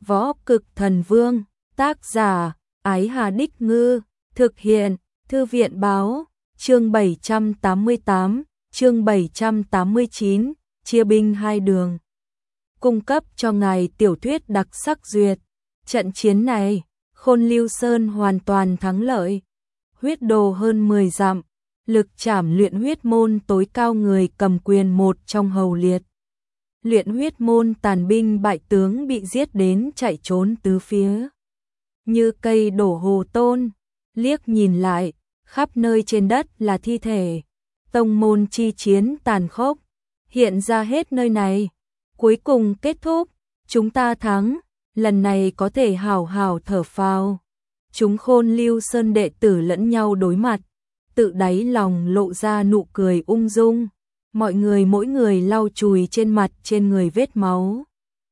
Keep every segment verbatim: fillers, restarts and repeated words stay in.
Võ Cực Thần Vương, tác giả, Ái Hà Đích Ngư, thực hiện, Thư viện Báo, chương bảy trăm tám mươi tám, chương bảy trăm tám mươi chín, chia binh hai đường. Cung cấp cho ngài tiểu thuyết đặc sắc duyệt. Trận chiến này, Khôn Lưu Sơn hoàn toàn thắng lợi. Huyết đồ hơn mười dặm, lực trảm luyện huyết môn tối cao người cầm quyền một trong hầu liệt. Luyện huyết môn tàn binh bại tướng bị giết đến chạy trốn tứ phía. Như cây đổ hồ tôn, liếc nhìn lại, khắp nơi trên đất là thi thể. Tông môn chi chiến tàn khốc, hiện ra hết nơi này. Cuối cùng kết thúc, chúng ta thắng, lần này có thể hào hào thở phào. Chúng Khôn Lưu Sơn đệ tử lẫn nhau đối mặt, tự đáy lòng lộ ra nụ cười ung dung. Mọi người mỗi người lau chùi trên mặt trên người vết máu.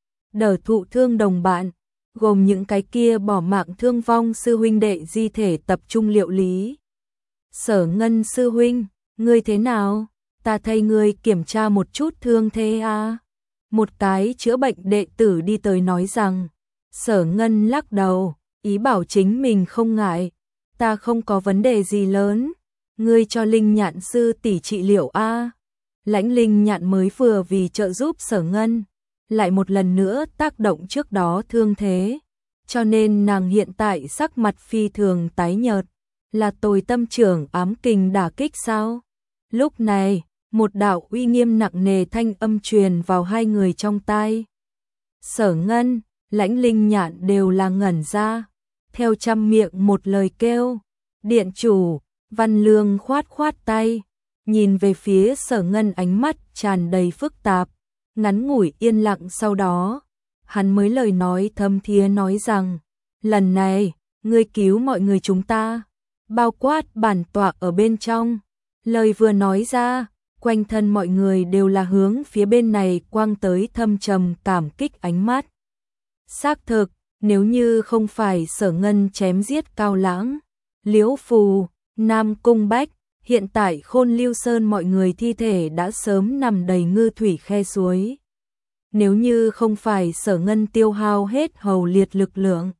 Đỡ thụ thương đồng bạn, gồm những cái kia bỏ mạng thương vong sư huynh đệ di thể tập trung liệu lý. Sở Ngân sư huynh, ngươi thế nào? Ta thay ngươi kiểm tra một chút thương thế à? Một cái chữa bệnh đệ tử đi tới nói rằng. Sở Ngân lắc đầu, ý bảo chính mình không ngại. Ta không có vấn đề gì lớn, ngươi cho Linh Nhạn sư tỷ trị liệu a. À? Lãnh Linh Nhạn mới vừa vì trợ giúp Sở Ngân, lại một lần nữa tác động trước đó thương thế, cho nên nàng hiện tại sắc mặt phi thường tái nhợt, là tồi tâm trưởng ám kình đả kích sao? Lúc này, một đạo uy nghiêm nặng nề thanh âm truyền vào hai người trong tai. Sở Ngân, Lãnh Linh Nhạn đều là ngẩn ra, theo trăm miệng một lời kêu. Điện chủ, Văn Lương khoát khoát tay, nhìn về phía Sở Ngân ánh mắt tràn đầy phức tạp, ngắn ngủi yên lặng sau đó, hắn mới lời nói thâm thiế nói rằng, lần này, ngươi cứu mọi người chúng ta, bao quát bản tọa ở bên trong. Lời vừa nói ra, quanh thân mọi người đều là hướng phía bên này quang tới thâm trầm cảm kích ánh mắt. Xác thực, nếu như không phải Sở Ngân chém giết Cao Lãng, Liễu Phù, Nam Cung Bách, hiện tại Khôn Lưu Sơn mọi người thi thể đã sớm nằm đầy ngư thủy khe suối. Nếu như không phải Sở Ngân tiêu hao hết hầu liệt lực lượng,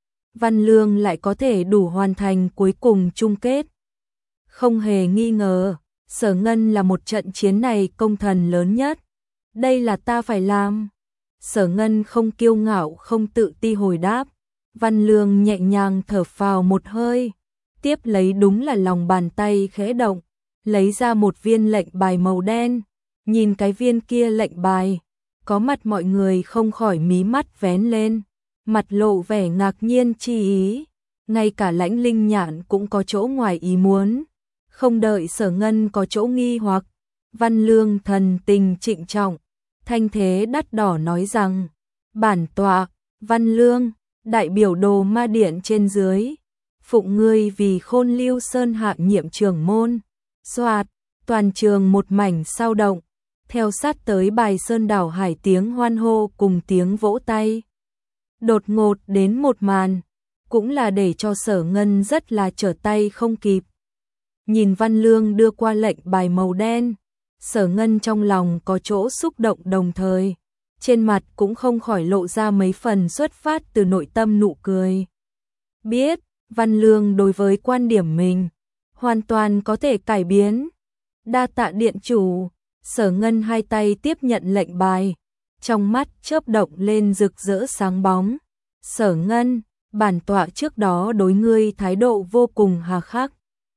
Văn Lương lại có thể đủ hoàn thành cuối cùng chung kết. Không hề nghi ngờ, Sở Ngân là một trận chiến này công thần lớn nhất. Đây là ta phải làm. Sở Ngân không kiêu ngạo không tự ti hồi đáp. Văn Lương nhẹ nhàng thở phào một hơi, tiếp lấy đúng là lòng bàn tay khẽ động, lấy ra một viên lệnh bài màu đen. Nhìn cái viên kia lệnh bài, có mặt mọi người không khỏi mí mắt vén lên, mặt lộ vẻ ngạc nhiên chi ý. Ngay cả Lãnh Linh Nhạn cũng có chỗ ngoài ý muốn. Không đợi Sở Ngân có chỗ nghi hoặc, Văn Lương thần tình trịnh trọng, thanh thế đắt đỏ nói rằng, bản tọa, Văn Lương, đại biểu Đồ Ma Điện trên dưới, phụng ngươi vì Khôn Lưu Sơn hạ nhiệm trưởng môn. Soạt, toàn trường một mảnh sao động, theo sát tới bài sơn đảo hải tiếng hoan hô cùng tiếng vỗ tay. Đột ngột đến một màn, cũng là để cho Sở Ngân rất là trở tay không kịp. Nhìn Văn Lương đưa qua lệnh bài màu đen, Sở Ngân trong lòng có chỗ xúc động đồng thời, trên mặt cũng không khỏi lộ ra mấy phần xuất phát từ nội tâm nụ cười. Biết, Văn Lương đối với quan điểm mình, hoàn toàn có thể cải biến. Đa tạ điện chủ. Sở Ngân hai tay tiếp nhận lệnh bài, trong mắt chớp động lên rực rỡ sáng bóng. Sở Ngân, bản tọa trước đó đối ngươi thái độ vô cùng hà khắc.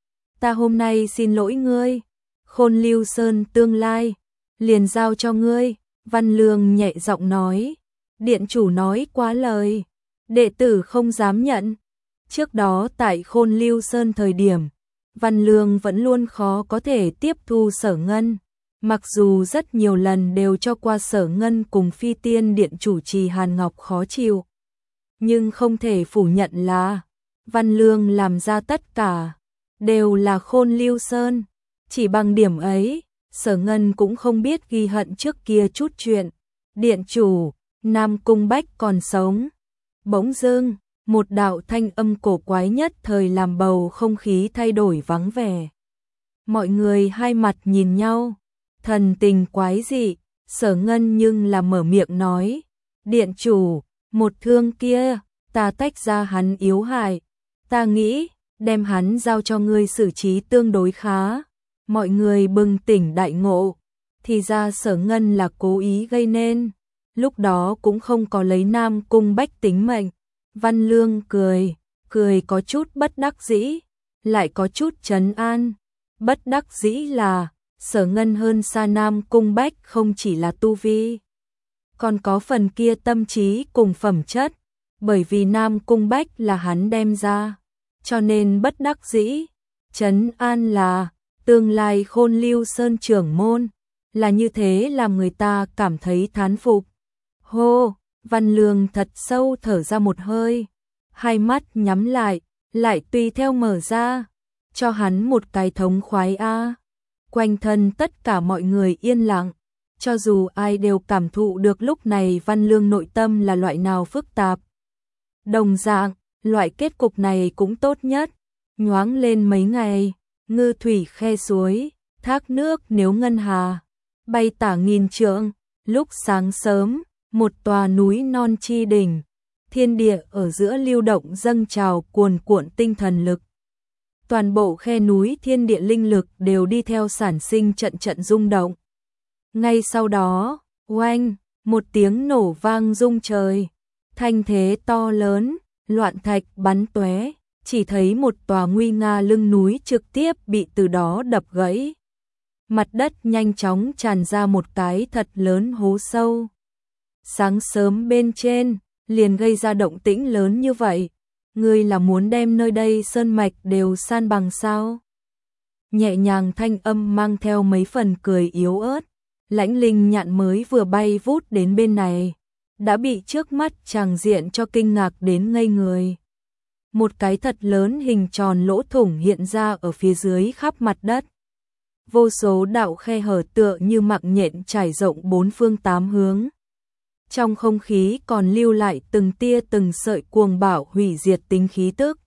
Ta hôm nay xin lỗi ngươi. Khôn Lưu Sơn tương lai, liền giao cho ngươi. Văn Lương nhẹ giọng nói. Điện chủ nói quá lời, đệ tử không dám nhận. Trước đó tại Khôn Lưu Sơn thời điểm, Văn Lương vẫn luôn khó có thể tiếp thu Sở Ngân. Mặc dù rất nhiều lần đều cho qua Sở Ngân cùng Phi Tiên Điện chủ trì Hàn Ngọc khó chịu, nhưng không thể phủ nhận là Văn Lương làm ra tất cả đều là Khôn Lưu Sơn. Chỉ bằng điểm ấy, Sở Ngân cũng không biết ghi hận trước kia chút chuyện. Điện chủ, Nam Cung Bách còn sống. Bỗng dưng, một đạo thanh âm cổ quái nhất thời làm bầu không khí thay đổi vắng vẻ. Mọi người hai mặt nhìn nhau, thần tình quái dị. Sở Ngân nhưng là mở miệng nói, điện chủ, một thương kia, ta tách ra hắn yếu hại, ta nghĩ, đem hắn giao cho ngươi xử trí tương đối khá. Mọi người bừng tỉnh đại ngộ, thì ra Sở Ngân là cố ý gây nên, lúc đó cũng không có lấy Nam Cung Bách tính mệnh. Văn Lương cười, cười có chút bất đắc dĩ, lại có chút trấn an. Bất đắc dĩ là, Sở Ngân hơn xa Nam Cung Bách không chỉ là tu vi, còn có phần kia tâm trí cùng phẩm chất, bởi vì Nam Cung Bách là hắn đem ra, cho nên bất đắc dĩ. Trấn an là, tương lai Khôn Lưu Sơn trưởng môn, là như thế làm người ta cảm thấy thán phục. Hô, Văn Lương thật sâu thở ra một hơi, hai mắt nhắm lại, lại tùy theo mở ra, cho hắn một cái thống khoái a. Quanh thân tất cả mọi người yên lặng, cho dù ai đều cảm thụ được lúc này Văn Lương nội tâm là loại nào phức tạp. Đồng dạng, loại kết cục này cũng tốt nhất, nhoáng lên mấy ngày, ngư thủy khe suối, thác nước nếu ngân hà, bay tả nghìn trượng. Lúc sáng sớm, một tòa núi non chi đỉnh, thiên địa ở giữa lưu động dâng trào cuồn cuộn tinh thần lực. Toàn bộ khe núi thiên địa linh lực đều đi theo sản sinh trận trận rung động. Ngay sau đó, oanh, một tiếng nổ vang rung trời, thanh thế to lớn, loạn thạch bắn tóe, chỉ thấy một tòa nguy nga lưng núi trực tiếp bị từ đó đập gãy. Mặt đất nhanh chóng tràn ra một cái thật lớn hố sâu. Sáng sớm bên trên, liền gây ra động tĩnh lớn như vậy. Ngươi là muốn đem nơi đây sơn mạch đều san bằng sao? Nhẹ nhàng thanh âm mang theo mấy phần cười yếu ớt. Lãnh Linh Nhạn mới vừa bay vút đến bên này, đã bị trước mắt tràng diện cho kinh ngạc đến ngây người. Một cái thật lớn hình tròn lỗ thủng hiện ra ở phía dưới khắp mặt đất. Vô số đạo khe hở tựa như mạng nhện trải rộng bốn phương tám hướng. Trong không khí còn lưu lại từng tia từng sợi cuồng bạo hủy diệt tính khí tức.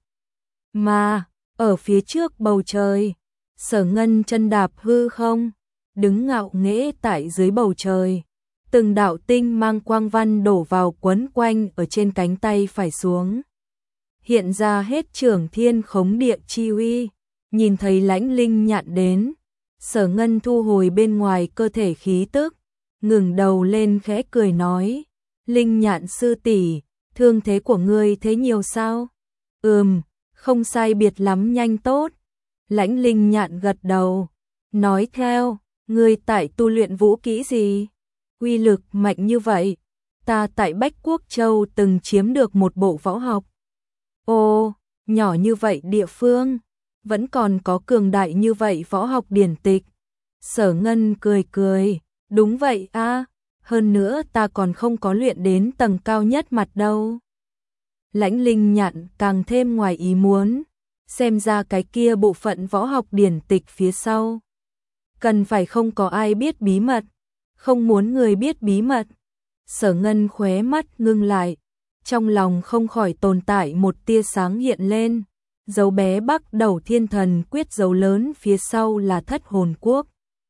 Mà, ở phía trước bầu trời, Sở Ngân chân đạp hư không, đứng ngạo nghễ tại dưới bầu trời. Từng đạo tinh mang quang văn đổ vào quấn quanh ở trên cánh tay phải xuống. Hiện ra hết trưởng thiên khống địa chi uy, nhìn thấy Lãnh Linh Nhạn đến. Sở Ngân thu hồi bên ngoài cơ thể khí tức, ngừng đầu lên khẽ cười nói, Linh Nhạn sư tỷ, thương thế của ngươi thế nhiều sao? Ừm, không sai biệt lắm, nhanh tốt. Lãnh Linh Nhạn gật đầu, nói theo, ngươi tại tu luyện vũ kỹ gì? Uy lực mạnh như vậy, ta tại Bách Quốc Châu từng chiếm được một bộ võ học. Ồ, nhỏ như vậy địa phương, vẫn còn có cường đại như vậy võ học điển tịch. Sở Ngân cười cười, đúng vậy a, hơn nữa ta còn không có luyện đến tầng cao nhất mặt đâu. Lãnh Linh Nhạn càng thêm ngoài ý muốn, xem ra cái kia bộ phận võ học điển tịch phía sau. Cần phải không có ai biết bí mật, không muốn người biết bí mật. Sở Ngân khóe mắt ngưng lại, trong lòng không khỏi tồn tại một tia sáng hiện lên. Dấu bé Bắc Đầu Thiên Thần quyết dấu lớn phía sau là Thất Hồn Quốc.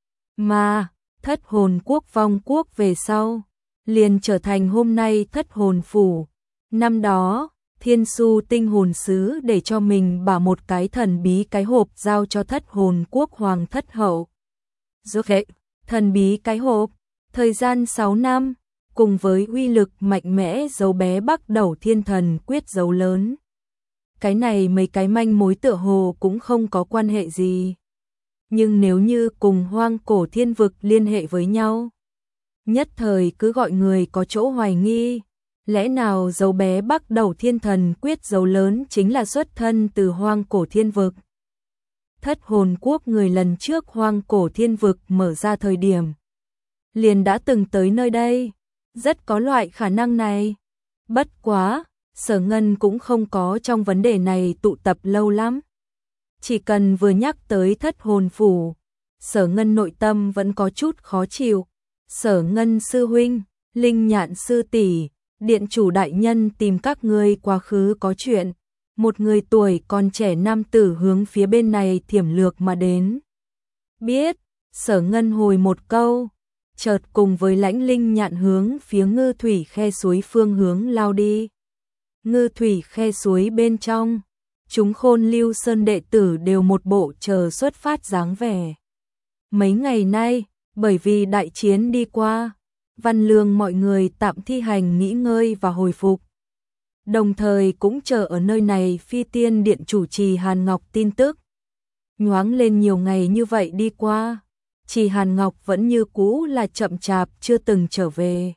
Mà, Thất Hồn Quốc vong quốc về sau, liền trở thành hôm nay Thất Hồn Phủ. Năm đó, Thiên Su Tinh Hồn Sứ để cho mình bảo một cái thần bí cái hộp giao cho Thất Hồn Quốc Hoàng Thất Hậu. Dược hệ, thần bí cái hộp, thời gian sáu năm, cùng với uy lực mạnh mẽ dấu bé Bắc Đầu Thiên Thần quyết dấu lớn. Cái này mấy cái manh mối tựa hồ cũng không có quan hệ gì. Nhưng nếu như cùng Hoang Cổ Thiên Vực liên hệ với nhau, nhất thời cứ gọi người có chỗ hoài nghi. Lẽ nào dấu bé Bắc Đầu Thiên Thần quyết dấu lớn chính là xuất thân từ Hoang Cổ Thiên Vực? Thất Hồn Quốc người lần trước Hoang Cổ Thiên Vực mở ra thời điểm, liền đã từng tới nơi đây, rất có loại khả năng này. Bất quá, Sở Ngân cũng không có trong vấn đề này tụ tập lâu lắm. Chỉ cần vừa nhắc tới Thất Hồn Phủ, Sở Ngân nội tâm vẫn có chút khó chịu. Sở Ngân sư huynh, Linh Nhạn sư tỷ, điện chủ đại nhân tìm các ngươi quá khứ có chuyện. Một người tuổi còn trẻ nam tử hướng phía bên này thiểm lược mà đến. Biết, Sở Ngân hồi một câu, chợt cùng với Lãnh Linh Nhạn hướng phía Ngư Thủy khe suối phương hướng lao đi. Ngư Thủy khe suối bên trong, chúng Khôn Lưu Sơn đệ tử đều một bộ chờ xuất phát dáng vẻ. Mấy ngày nay, bởi vì đại chiến đi qua, Văn Lương mọi người tạm thi hành nghỉ ngơi và hồi phục. Đồng thời cũng chờ ở nơi này Phi Tiên Điện chủ trì Hàn Ngọc tin tức. Nhoáng lên nhiều ngày như vậy đi qua, Trì Hàn Ngọc vẫn như cũ là chậm chạp chưa từng trở về.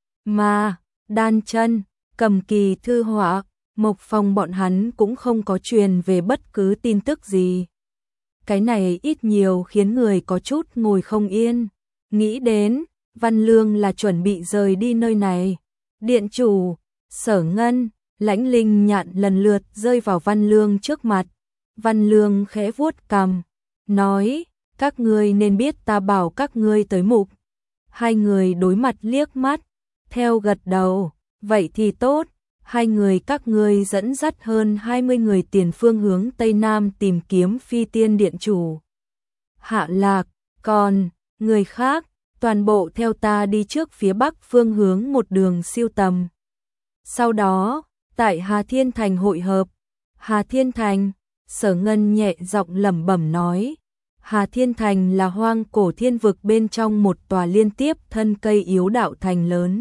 Mà, Đan Chân, Cầm Kỳ Thư Họa, Mộc Phong bọn hắn cũng không có truyền về bất cứ tin tức gì. Cái này ít nhiều khiến người có chút ngồi không yên. Nghĩ đến, Văn Lương là chuẩn bị rời đi nơi này. Điện chủ, Sở Ngân, Lãnh Linh Nhạn lần lượt rơi vào Văn Lương trước mặt. Văn Lương khẽ vuốt cằm, nói, các ngươi nên biết ta bảo các ngươi tới mục. Hai người đối mặt liếc mắt, theo gật đầu, vậy thì tốt. Hai người các ngươi dẫn dắt hơn hai mươi người tiền phương hướng Tây Nam tìm kiếm Phi Tiên Điện chủ. Hạ Lạc, còn, người khác, toàn bộ theo ta đi trước phía Bắc phương hướng một đường siêu tầm. Sau đó, tại Hà Thiên Thành hội hợp. Hà Thiên Thành, Sở Ngân nhẹ giọng lẩm bẩm nói. Hà Thiên Thành là hoang cổ thiên vực bên trong một tòa liên tiếp thân cây yếu đạo thành lớn.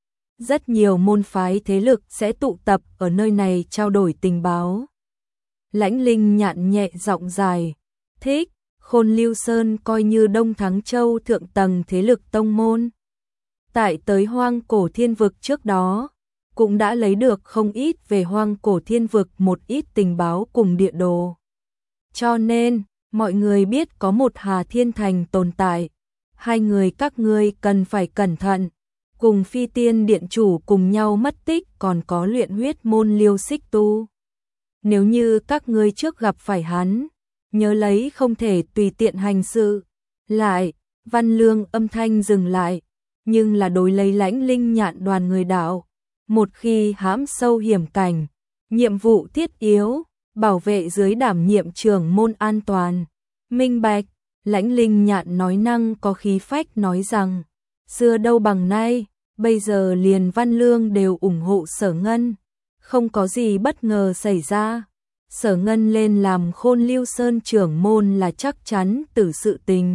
Rất nhiều môn phái thế lực sẽ tụ tập ở nơi này trao đổi tình báo. Lãnh Linh Nhạn nhẹ giọng dài, thích, Khôn Lưu Sơn coi như Đông Thắng Châu thượng tầng thế lực tông môn. Tại tới hoang cổ thiên vực trước đó, cũng đã lấy được không ít về hoang cổ thiên vực một ít tình báo cùng địa đồ. Cho nên, mọi người biết có một Hà Thiên Thành tồn tại. Hai người các ngươi cần phải cẩn thận. Cùng Phi Tiên Điện chủ cùng nhau mất tích còn có luyện huyết môn Liêu Xích Tu. Nếu như các ngươi trước gặp phải hắn, nhớ lấy không thể tùy tiện hành sự. Lại, Văn Lương âm thanh dừng lại, nhưng là đối lấy Lãnh Linh Nhạn đoàn người đạo. Một khi hãm sâu hiểm cảnh, nhiệm vụ thiết yếu, bảo vệ dưới đảm nhiệm trưởng môn an toàn. Minh bạch, Lãnh Linh Nhạn nói năng có khí phách nói rằng, xưa đâu bằng nay, bây giờ liền Văn Lương đều ủng hộ Sở Ngân, không có gì bất ngờ xảy ra. Sở Ngân lên làm Khôn Lưu Sơn trưởng môn là chắc chắn từ sự tình.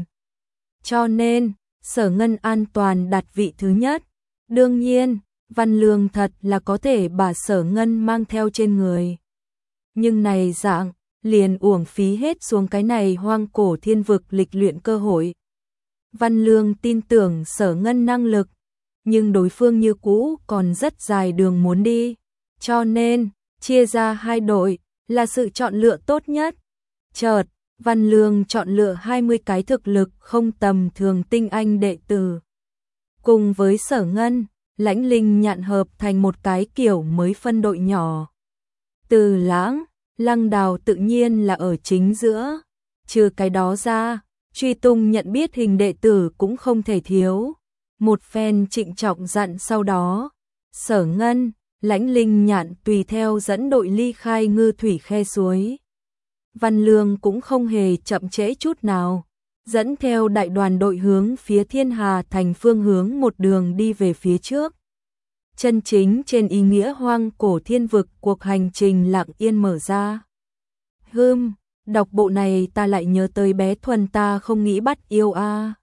Cho nên, Sở Ngân an toàn đặt vị thứ nhất. Đương nhiên, Văn Lương thật là có thể bà Sở Ngân mang theo trên người. Nhưng này dạng, liền uổng phí hết xuống cái này hoang cổ thiên vực lịch luyện cơ hội. Văn Lương tin tưởng Sở Ngân năng lực, nhưng đối phương như cũ còn rất dài đường muốn đi. Cho nên, chia ra hai đội là sự chọn lựa tốt nhất. Chợt, Văn Lương chọn lựa hai mươi cái thực lực không tầm thường tinh anh đệ tử. Cùng với Sở Ngân, Lãnh Linh Nhạn hợp thành một cái kiểu mới phân đội nhỏ. Từ Lãng, Lăng Đào tự nhiên là ở chính giữa. Trừ cái đó ra, truy tung nhận biết hình đệ tử cũng không thể thiếu. Một phen trịnh trọng dặn sau đó, Sở Ngân, Lãnh Linh Nhạn tùy theo dẫn đội ly khai Ngư Thủy khe suối. Văn Lương cũng không hề chậm trễ chút nào, dẫn theo đại đoàn đội hướng phía Thiên Hà thành phương hướng một đường đi về phía trước. Chân chính trên ý nghĩa hoang cổ thiên vực cuộc hành trình lặng yên mở ra. Hừm, đọc bộ này ta lại nhớ tới bé Thuần ta không nghĩ bắt yêu a.